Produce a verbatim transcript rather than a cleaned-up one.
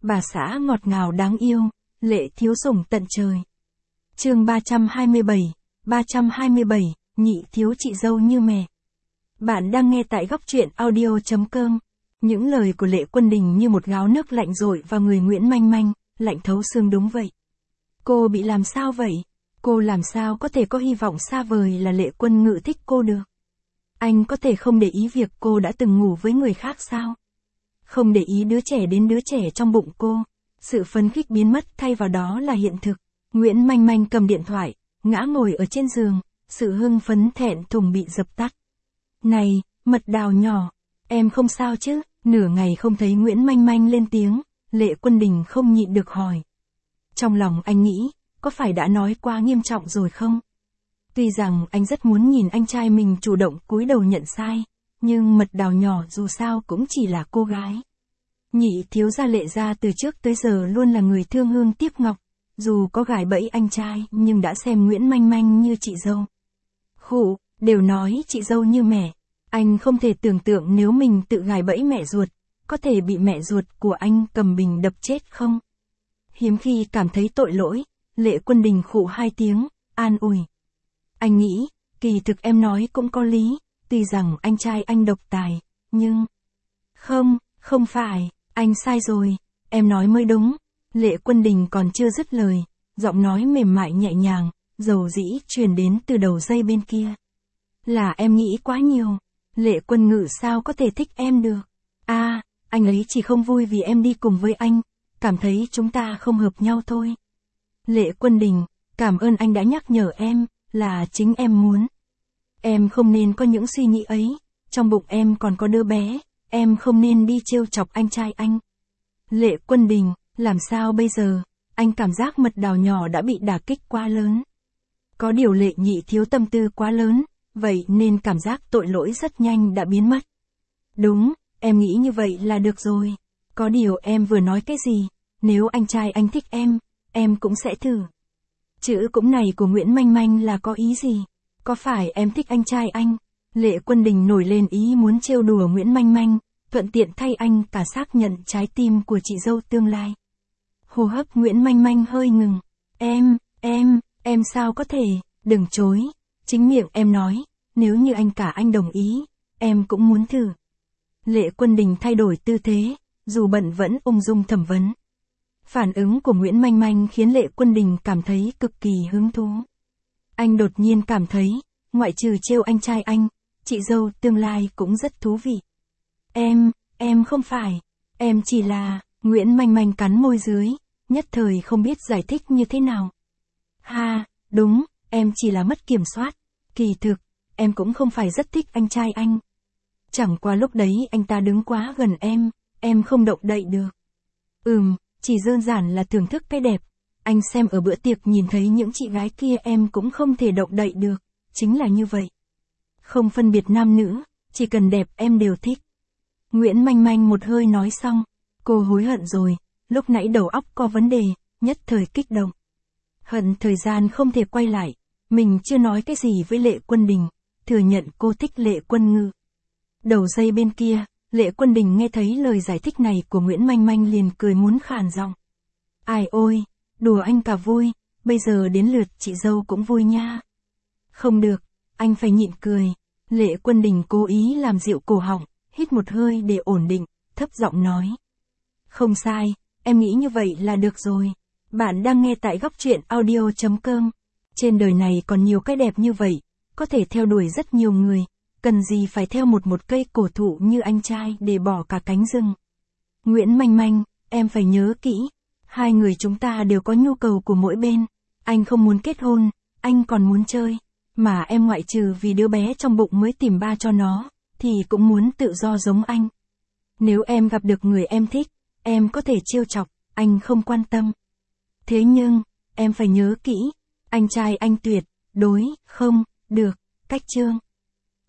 bà xã ngọt ngào đáng yêu, Lệ thiếu sủng tận trời. Chương ba trăm hai mươi bảy, ba trăm hai mươi bảy, nhị thiếu chị dâu như mẹ. Bạn đang nghe tại góc truyện audio chấm com. Những lời của Lệ Quân Đình như một gáo nước lạnh dội vào người Nguyễn Manh Manh, lạnh thấu xương đúng vậy. Cô bị làm sao vậy? Cô làm sao có thể có hy vọng xa vời là Lệ Quân Ngự thích cô được? Anh có thể không để ý việc cô đã từng ngủ với người khác sao? Không để ý đứa trẻ đến đứa trẻ trong bụng cô. Sự phấn khích biến mất thay vào đó là hiện thực. Nguyễn Manh Manh cầm điện thoại, ngã ngồi ở trên giường, sự hưng phấn thẹn thùng bị dập tắt. Này, mật đào nhỏ, em không sao chứ? Nửa ngày không thấy Nguyễn Manh Manh lên tiếng, Lệ Quân Đình không nhịn được hỏi. Trong lòng anh nghĩ, có phải đã nói quá nghiêm trọng rồi không? Tuy rằng anh rất muốn nhìn anh trai mình chủ động cúi đầu nhận sai, nhưng mật đào nhỏ dù sao cũng chỉ là cô gái. Nhị thiếu gia Lệ gia từ trước tới giờ luôn là người thương hương tiếc ngọc, dù có gài bẫy anh trai nhưng đã xem Nguyễn Manh Manh như chị dâu. Khụ, đều nói chị dâu như mẹ, anh không thể tưởng tượng nếu mình tự gài bẫy mẹ ruột, có thể bị mẹ ruột của anh cầm bình đập chết không? Hiếm khi cảm thấy tội lỗi, Lệ Quân Đình khụ hai tiếng, an ủi. Anh nghĩ, kỳ thực em nói cũng có lý, tuy rằng anh trai anh độc tài, nhưng... Không, không phải, anh sai rồi, em nói mới đúng. Lệ Quân Đình còn chưa dứt lời, giọng nói mềm mại nhẹ nhàng, dầu dĩ truyền đến từ đầu dây bên kia. Là em nghĩ quá nhiều, Lệ Quân Ngự sao có thể thích em được? À, anh ấy chỉ không vui vì em đi cùng với anh, cảm thấy chúng ta không hợp nhau thôi. Lệ Quân Đình, cảm ơn anh đã nhắc nhở em, là chính em muốn. Em không nên có những suy nghĩ ấy, trong bụng em còn có đứa bé, em không nên đi trêu chọc anh trai anh. Lệ Quân Đình, làm sao bây giờ? Anh cảm giác mật đào nhỏ đã bị đả kích quá lớn. Có điều Lệ nhị thiếu tâm tư quá lớn, vậy nên cảm giác tội lỗi rất nhanh đã biến mất. Đúng, em nghĩ như vậy là được rồi. Có điều em vừa nói cái gì? Nếu anh trai anh thích em, em cũng sẽ thử. Chữ cũng này của Nguyễn Manh Manh là có ý gì? Có phải em thích anh trai anh? Lệ Quân Đình nổi lên ý muốn trêu đùa Nguyễn Manh Manh, thuận tiện thay anh cả xác nhận trái tim của chị dâu tương lai. Hô hấp Nguyễn Manh Manh hơi ngừng. Em, em, em sao có thể, đừng chối. Chính miệng em nói, nếu như anh cả anh đồng ý, em cũng muốn thử. Lệ Quân Đình thay đổi tư thế, dù bận vẫn ung dung thẩm vấn. Phản ứng của Nguyễn Manh Manh khiến Lệ Quân Đình cảm thấy cực kỳ hứng thú. Anh đột nhiên cảm thấy, ngoại trừ trêu anh trai anh, chị dâu tương lai cũng rất thú vị. Em, em không phải, em chỉ là, Nguyễn Manh Manh cắn môi dưới, nhất thời không biết giải thích như thế nào. Ha, đúng, em chỉ là mất kiểm soát, kỳ thực, em cũng không phải rất thích anh trai anh. Chẳng qua lúc đấy anh ta đứng quá gần em, em không động đậy được. Ừm, chỉ đơn giản là thưởng thức cái đẹp, anh xem ở bữa tiệc nhìn thấy những chị gái kia em cũng không thể động đậy được, chính là như vậy. Không phân biệt nam nữ, chỉ cần đẹp em đều thích. Nguyễn Manh Manh một hơi nói xong, cô hối hận rồi, lúc nãy đầu óc có vấn đề, nhất thời kích động. Hận thời gian không thể quay lại, mình chưa nói cái gì với Lệ Quân Đình, thừa nhận cô thích Lệ Quân Ngự. Đầu dây bên kia, Lệ Quân Đình nghe thấy lời giải thích này của Nguyễn Manh Manh liền cười muốn khàn giọng. Ai ôi, đùa anh cả vui, bây giờ đến lượt chị dâu cũng vui nha. Không được, anh phải nhịn cười. Lệ Quân Đình cố ý làm dịu cổ họng, hít một hơi để ổn định, thấp giọng nói. Không sai, em nghĩ như vậy là được rồi. Bạn đang nghe tại góc truyện audio chấm com. Trên đời này còn nhiều cái đẹp như vậy, có thể theo đuổi rất nhiều người, cần gì phải theo một một cây cổ thụ như anh trai để bỏ cả cánh rừng. Nguyễn Manh Manh, em phải nhớ kỹ, hai người chúng ta đều có nhu cầu của mỗi bên. Anh không muốn kết hôn, anh còn muốn chơi, mà em ngoại trừ vì đứa bé trong bụng mới tìm ba cho nó, thì cũng muốn tự do giống anh. Nếu em gặp được người em thích, em có thể trêu chọc, anh không quan tâm. Thế nhưng, em phải nhớ kỹ, anh trai anh tuyệt đối không được cách trương.